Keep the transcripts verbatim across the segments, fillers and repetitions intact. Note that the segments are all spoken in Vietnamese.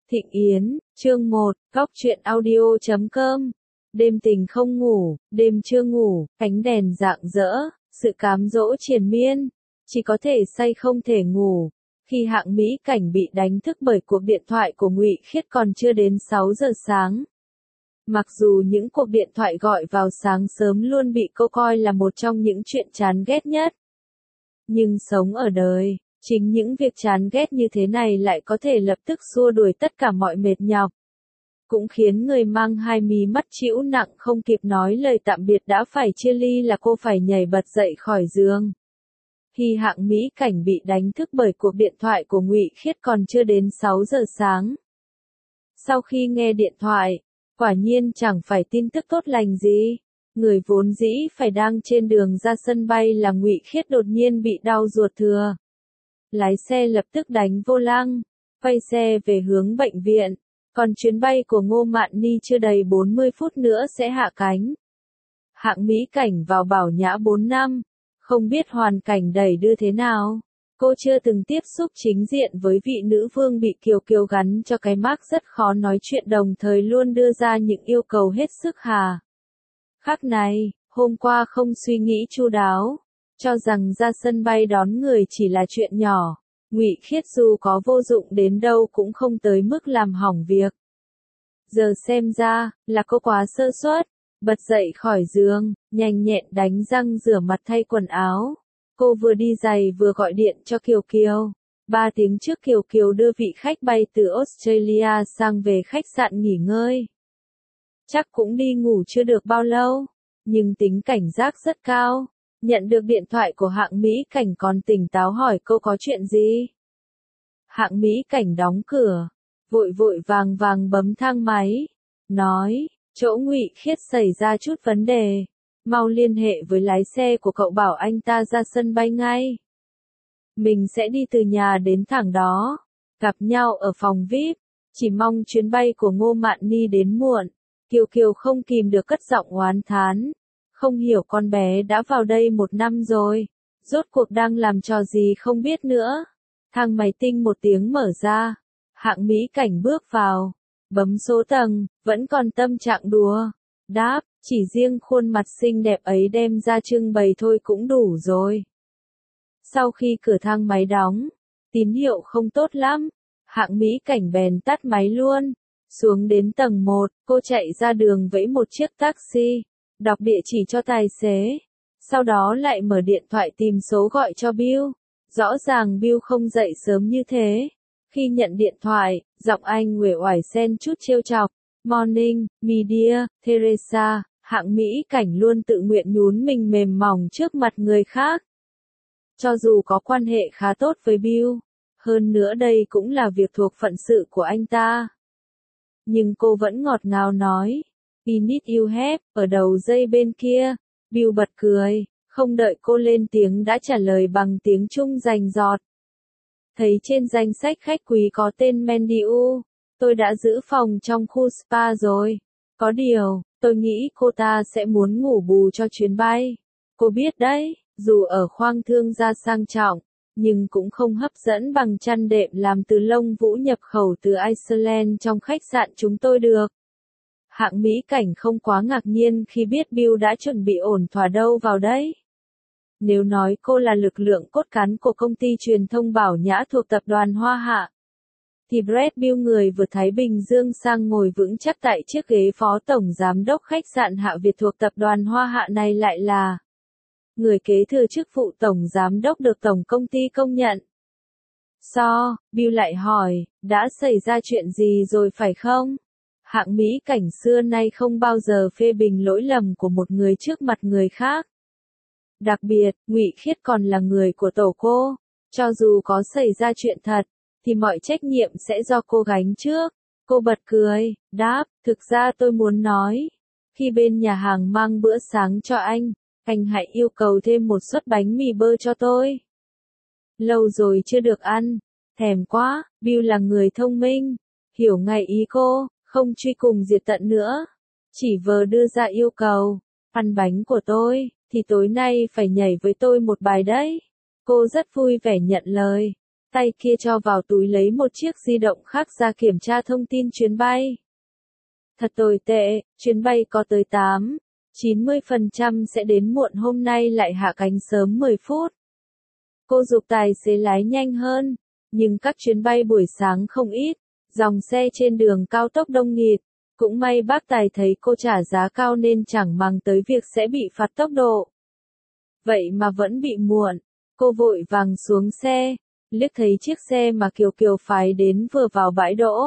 Thịnh Yến, chương một, Góc truyện audio chấm com. Đêm tình không ngủ, đêm chưa ngủ, ánh đèn rạng rỡ, sự cám dỗ triền miên, chỉ có thể say không thể ngủ. Khi Hạng Mỹ Cảnh bị đánh thức bởi cuộc điện thoại của Ngụy Khiết còn chưa đến sáu giờ sáng. Mặc dù những cuộc điện thoại gọi vào sáng sớm luôn bị cô coi là một trong những chuyện chán ghét nhất. Nhưng sống ở đời, chính những việc chán ghét như thế này lại có thể lập tức xua đuổi tất cả mọi mệt nhọc. Cũng khiến người mang hai mí mắt trĩu nặng không kịp nói lời tạm biệt đã phải chia ly là cô phải nhảy bật dậy khỏi giường. Khi Hạng Mỹ Cảnh bị đánh thức bởi cuộc điện thoại của Ngụy Khiết còn chưa đến sáu giờ sáng. Sau khi nghe điện thoại, quả nhiên chẳng phải tin tức tốt lành gì. Người vốn dĩ phải đang trên đường ra sân bay là Ngụy Khiết đột nhiên bị đau ruột thừa. Lái xe lập tức đánh vô lăng, quay xe về hướng bệnh viện, còn chuyến bay của Ngô Mạn Ni chưa đầy bốn mươi phút nữa sẽ hạ cánh. Hạng Mỹ Cảnh vào Bảo Nhã bốn năm, không biết hoàn cảnh đầy đưa thế nào. Cô chưa từng tiếp xúc chính diện với vị nữ vương bị Kiều Kiều gắn cho cái mác rất khó nói chuyện đồng thời luôn đưa ra những yêu cầu hết sức hà khắc này, hôm qua không suy nghĩ chu đáo, cho rằng ra sân bay đón người chỉ là chuyện nhỏ, Ngụy Khiết dù có vô dụng đến đâu cũng không tới mức làm hỏng việc. Giờ xem ra, là cô quá sơ suất, bật dậy khỏi giường, nhanh nhẹn đánh răng rửa mặt thay quần áo. Cô vừa đi giày vừa gọi điện cho Kiều Kiều. Ba tiếng trước Kiều Kiều đưa vị khách bay từ Australia sang về khách sạn nghỉ ngơi. Chắc cũng đi ngủ chưa được bao lâu, nhưng tính cảnh giác rất cao. Nhận được điện thoại của Hạng Mỹ Cảnh còn tỉnh táo hỏi cô có chuyện gì. Hạng Mỹ Cảnh đóng cửa, vội vội vàng vàng bấm thang máy, nói, chỗ Ngụy Khiết xảy ra chút vấn đề, mau liên hệ với lái xe của cậu bảo anh ta ra sân bay ngay. Mình sẽ đi từ nhà đến thẳng đó, gặp nhau ở phòng vi ai pi, chỉ mong chuyến bay của Ngô Mạn Ni đến muộn. Kiều Kiều không kìm được cất giọng oán thán. Không hiểu con bé đã vào đây một năm rồi, rốt cuộc đang làm trò gì không biết nữa. Thang máy tinh một tiếng mở ra, Hạng Mỹ Cảnh bước vào, bấm số tầng, vẫn còn tâm trạng đùa. Đáp, chỉ riêng khuôn mặt xinh đẹp ấy đem ra trưng bày thôi cũng đủ rồi. Sau khi cửa thang máy đóng, tín hiệu không tốt lắm, Hạng Mỹ Cảnh bèn tắt máy luôn. Xuống đến tầng một, cô chạy ra đường vẫy một chiếc taxi, đọc địa chỉ cho tài xế, sau đó lại mở điện thoại tìm số gọi cho Bill. Rõ ràng Bill không dậy sớm như thế. Khi nhận điện thoại, giọng anh uể oải xen chút trêu chọc. Morning, my dear, Teresa. Hạng Mỹ Cảnh luôn tự nguyện nhún mình mềm mỏng trước mặt người khác. Cho dù có quan hệ khá tốt với Bill, hơn nữa đây cũng là việc thuộc phận sự của anh ta. Nhưng cô vẫn ngọt ngào nói, I need you help, ở đầu dây bên kia. Bill bật cười, không đợi cô lên tiếng đã trả lời bằng tiếng Trung rành rọt. Thấy trên danh sách khách quý có tên Mandy U, tôi đã giữ phòng trong khu spa rồi. Có điều, tôi nghĩ cô ta sẽ muốn ngủ bù cho chuyến bay. Cô biết đấy, dù ở khoang thương gia sang trọng, nhưng cũng không hấp dẫn bằng chăn đệm làm từ lông vũ nhập khẩu từ Iceland trong khách sạn chúng tôi được. Hạng Mỹ Cảnh không quá ngạc nhiên khi biết Bill đã chuẩn bị ổn thỏa đâu vào đấy. Nếu nói cô là lực lượng cốt cán của công ty truyền thông Bảo Nhã thuộc tập đoàn Hoa Hạ, thì Brad Bill người vừa Thái Bình Dương sang ngồi vững chắc tại chiếc ghế phó tổng giám đốc khách sạn Hạ Việt thuộc tập đoàn Hoa Hạ này lại là người kế thừa chức vụ tổng giám đốc được tổng công ty công nhận. So, Bill lại hỏi, đã xảy ra chuyện gì rồi phải không? Hạng Mỹ Cảnh xưa nay không bao giờ phê bình lỗi lầm của một người trước mặt người khác. Đặc biệt, Ngụy Khiết còn là người của tổ cô, cho dù có xảy ra chuyện thật, thì mọi trách nhiệm sẽ do cô gánh trước. Cô bật cười, đáp, thực ra tôi muốn nói, khi bên nhà hàng mang bữa sáng cho anh, anh hãy yêu cầu thêm một suất bánh mì bơ cho tôi. Lâu rồi chưa được ăn, thèm quá. Bill là người thông minh, hiểu ngay ý cô, không truy cùng diệt tận nữa. Chỉ vờ đưa ra yêu cầu, ăn bánh của tôi, thì tối nay phải nhảy với tôi một bài đấy. Cô rất vui vẻ nhận lời. tay kia cho vào túi lấy một chiếc di động khác ra kiểm tra thông tin chuyến bay. Thật tồi tệ, chuyến bay có tới tám, chín mươi phần trăm sẽ đến muộn, hôm nay lại hạ cánh sớm mười phút. Cô giục tài xế lái nhanh hơn, nhưng các chuyến bay buổi sáng không ít, dòng xe trên đường cao tốc đông nghịt. Cũng may bác tài thấy cô trả giá cao nên chẳng màng tới việc sẽ bị phạt tốc độ. Vậy mà vẫn bị muộn, cô vội vàng xuống xe, liếc thấy chiếc xe mà Kiều Kiều phái đến vừa vào bãi đỗ.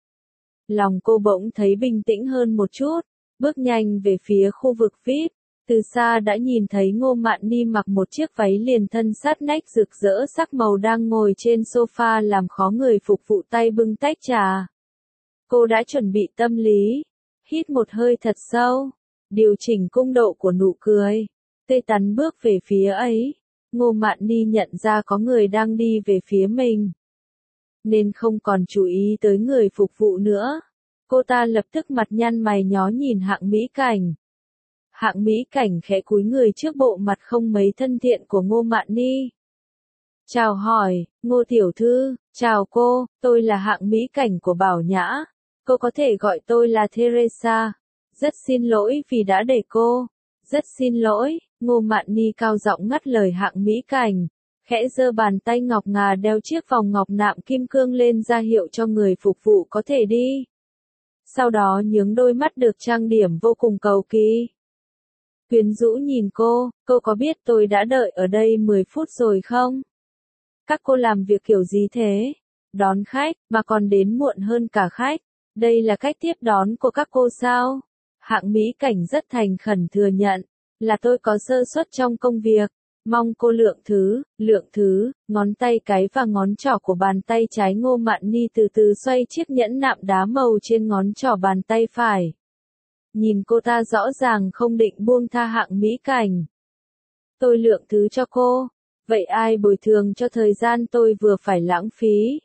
Lòng cô bỗng thấy bình tĩnh hơn một chút, bước nhanh về phía khu vực vi ai pi, từ xa đã nhìn thấy Ngô Mạn Ni mặc một chiếc váy liền thân sát nách rực rỡ sắc màu đang ngồi trên sofa làm khó người phục vụ tay bưng tách trà. Cô đã chuẩn bị tâm lý, hít một hơi thật sâu, điều chỉnh cung độ của nụ cười, tươi tắn bước về phía ấy. Ngô Mạn Ni nhận ra có người đang đi về phía mình, nên không còn chú ý tới người phục vụ nữa. Cô ta lập tức mặt nhăn mày nhó nhìn Hạng Mỹ Cảnh. Hạng Mỹ Cảnh khẽ cúi người trước bộ mặt không mấy thân thiện của Ngô Mạn Ni. Chào hỏi, Ngô tiểu thư, chào cô, tôi là Hạng Mỹ Cảnh của Bảo Nhã. Cô có thể gọi tôi là Teresa. Rất xin lỗi vì đã để cô. Rất xin lỗi, Ngô Mạn Ni cao giọng ngắt lời Hạng Mỹ Cảnh, khẽ giơ bàn tay ngọc ngà đeo chiếc vòng ngọc nạm kim cương lên ra hiệu cho người phục vụ có thể đi. Sau đó nhướng đôi mắt được trang điểm vô cùng cầu kỳ. Quyến rũ nhìn cô, cô có biết tôi đã đợi ở đây mười phút rồi không? Các cô làm việc kiểu gì thế? Đón khách, mà còn đến muộn hơn cả khách. Đây là cách tiếp đón của các cô sao? Hạng Mỹ Cảnh rất thành khẩn thừa nhận, là tôi có sơ suất trong công việc. Mong cô lượng thứ, lượng thứ, ngón tay cái và ngón trỏ của bàn tay trái Ngô Mạn Ni từ từ xoay chiếc nhẫn nạm đá màu trên ngón trỏ bàn tay phải. Nhìn cô ta rõ ràng không định buông tha Hạng Mỹ Cảnh. Tôi lượng thứ cho cô, vậy ai bồi thường cho thời gian tôi vừa phải lãng phí?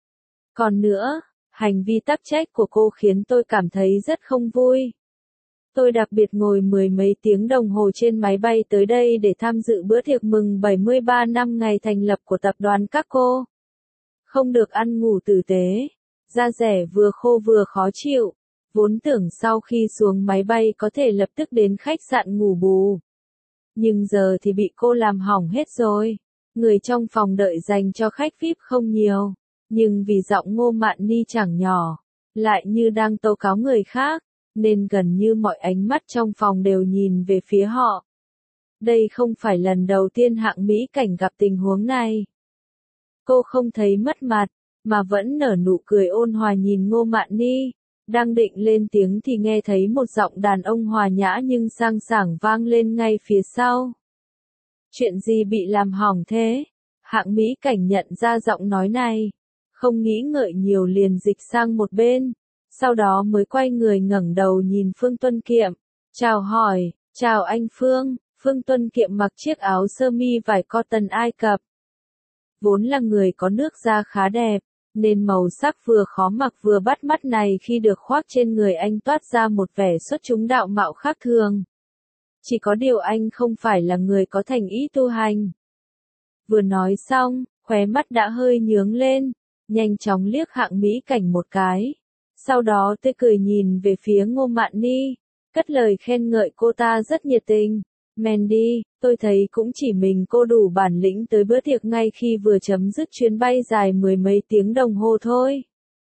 Còn nữa, hành vi tắc trách của cô khiến tôi cảm thấy rất không vui. Tôi đặc biệt ngồi mười mấy tiếng đồng hồ trên máy bay tới đây để tham dự bữa tiệc mừng bảy mươi ba năm ngày thành lập của tập đoàn các cô. Không được ăn ngủ tử tế, da rẻ vừa khô vừa khó chịu, vốn tưởng sau khi xuống máy bay có thể lập tức đến khách sạn ngủ bù. Nhưng giờ thì bị cô làm hỏng hết rồi. Người trong phòng đợi dành cho khách vi ai pi không nhiều, nhưng vì giọng Ngô Mạn Ni chẳng nhỏ, lại như đang tố cáo người khác, nên gần như mọi ánh mắt trong phòng đều nhìn về phía họ. Đây không phải lần đầu tiên Hạng Mỹ Cảnh gặp tình huống này. Cô không thấy mất mặt, mà vẫn nở nụ cười ôn hòa nhìn Ngô Mạn Ni. Đang định lên tiếng thì nghe thấy một giọng đàn ông hòa nhã nhưng sang sảng vang lên ngay phía sau. Chuyện gì bị làm hỏng thế? Hạng Mỹ Cảnh nhận ra giọng nói này, không nghĩ ngợi nhiều liền dịch sang một bên. Sau đó mới quay người ngẩng đầu nhìn Phương Tuân Kiệm, chào hỏi, chào anh Phương. Phương Tuân Kiệm mặc chiếc áo sơ mi vải cotton Ai Cập. Vốn là người có nước da khá đẹp, nên màu sắc vừa khó mặc vừa bắt mắt này khi được khoác trên người anh toát ra một vẻ xuất chúng đạo mạo khác thường. Chỉ có điều anh không phải là người có thành ý tu hành. Vừa nói xong, khóe mắt đã hơi nhướng lên, nhanh chóng liếc Hạng Mỹ Cảnh một cái. Sau đó tươi cười nhìn về phía Ngô Mạn Ni, cất lời khen ngợi cô ta rất nhiệt tình. Mandy, tôi thấy cũng chỉ mình cô đủ bản lĩnh tới bữa tiệc ngay khi vừa chấm dứt chuyến bay dài mười mấy tiếng đồng hồ thôi.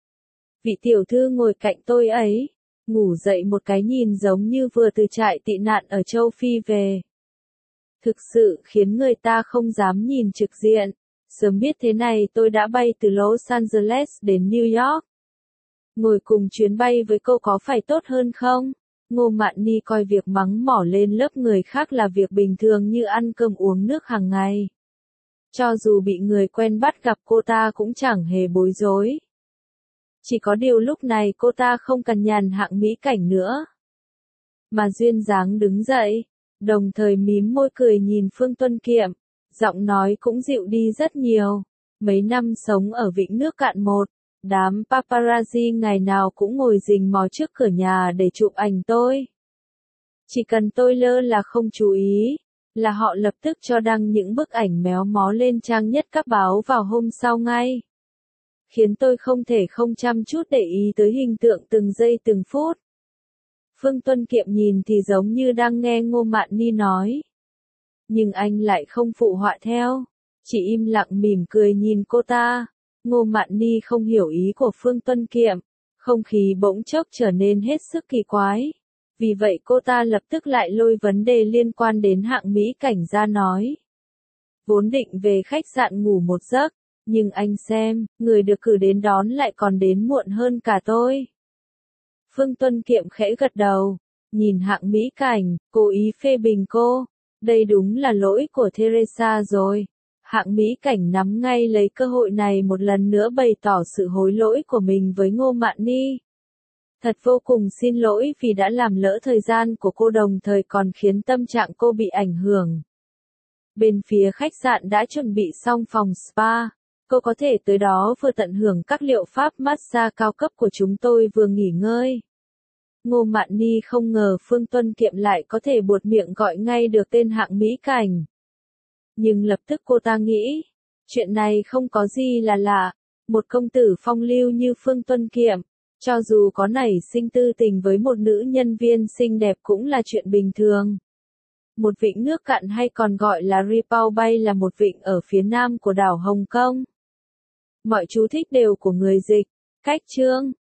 Vị tiểu thư ngồi cạnh tôi ấy, ngủ dậy một cái nhìn giống như vừa từ trại tị nạn ở châu Phi về. Thực sự khiến người ta không dám nhìn trực diện. Sớm biết thế này tôi đã bay từ Los Angeles đến New York. Ngồi cùng chuyến bay với cô có phải tốt hơn không? Ngô Mạn Ni coi việc mắng mỏ lên lớp người khác là việc bình thường như ăn cơm uống nước hàng ngày. Cho dù bị người quen bắt gặp cô ta cũng chẳng hề bối rối. Chỉ có điều lúc này cô ta không cằn nhằn Hạng Mỹ Cảnh nữa, mà duyên dáng đứng dậy, đồng thời mím môi cười nhìn Phương Tuân Kiệm, giọng nói cũng dịu đi rất nhiều. Mấy năm sống ở Vịnh Nước Cạn một, đám paparazzi ngày nào cũng ngồi rình mò trước cửa nhà để chụp ảnh tôi. Chỉ cần tôi lơ là không chú ý, là họ lập tức cho đăng những bức ảnh méo mó lên trang nhất các báo vào hôm sau ngay. Khiến tôi không thể không chăm chút để ý tới hình tượng từng giây từng phút. Phương Tuân Kiệm nhìn thì giống như đang nghe Ngô Mạn Ni nói. Nhưng anh lại không phụ họa theo, chỉ im lặng mỉm cười nhìn cô ta. Ngô Mạn Ni không hiểu ý của Phương Tuân Kiệm, không khí bỗng chốc trở nên hết sức kỳ quái. Vì vậy cô ta lập tức lại lôi vấn đề liên quan đến hạng mỹ cảnh ra nói. Vốn định về khách sạn ngủ một giấc, nhưng anh xem, người được cử đến đón lại còn đến muộn hơn cả tôi. Phương Tuân Kiệm khẽ gật đầu, nhìn hạng mỹ cảnh, cố ý phê bình cô. Đây đúng là lỗi của Teresa rồi. Hạng mỹ cảnh nắm ngay lấy cơ hội này một lần nữa bày tỏ sự hối lỗi của mình với Ngô Mạn Ni. Thật vô cùng xin lỗi vì đã làm lỡ thời gian của cô, đồng thời còn khiến tâm trạng cô bị ảnh hưởng. Bên phía khách sạn đã chuẩn bị xong phòng spa. Cô có thể tới đó vừa tận hưởng các liệu pháp massage cao cấp của chúng tôi vừa nghỉ ngơi. Ngô Mạn Ni không ngờ Phương Tuân Kiệm lại có thể buột miệng gọi ngay được tên hạng mỹ cảnh. Nhưng lập tức cô ta nghĩ, chuyện này không có gì là lạ. Một công tử phong lưu như Phương Tuân Kiệm, cho dù có nảy sinh tư tình với một nữ nhân viên xinh đẹp cũng là chuyện bình thường. Một vịnh nước cạn hay còn gọi là Repao Bay là một vịnh ở phía nam của đảo Hồng Kông. Mọi chú thích đều của người dịch. Cách chương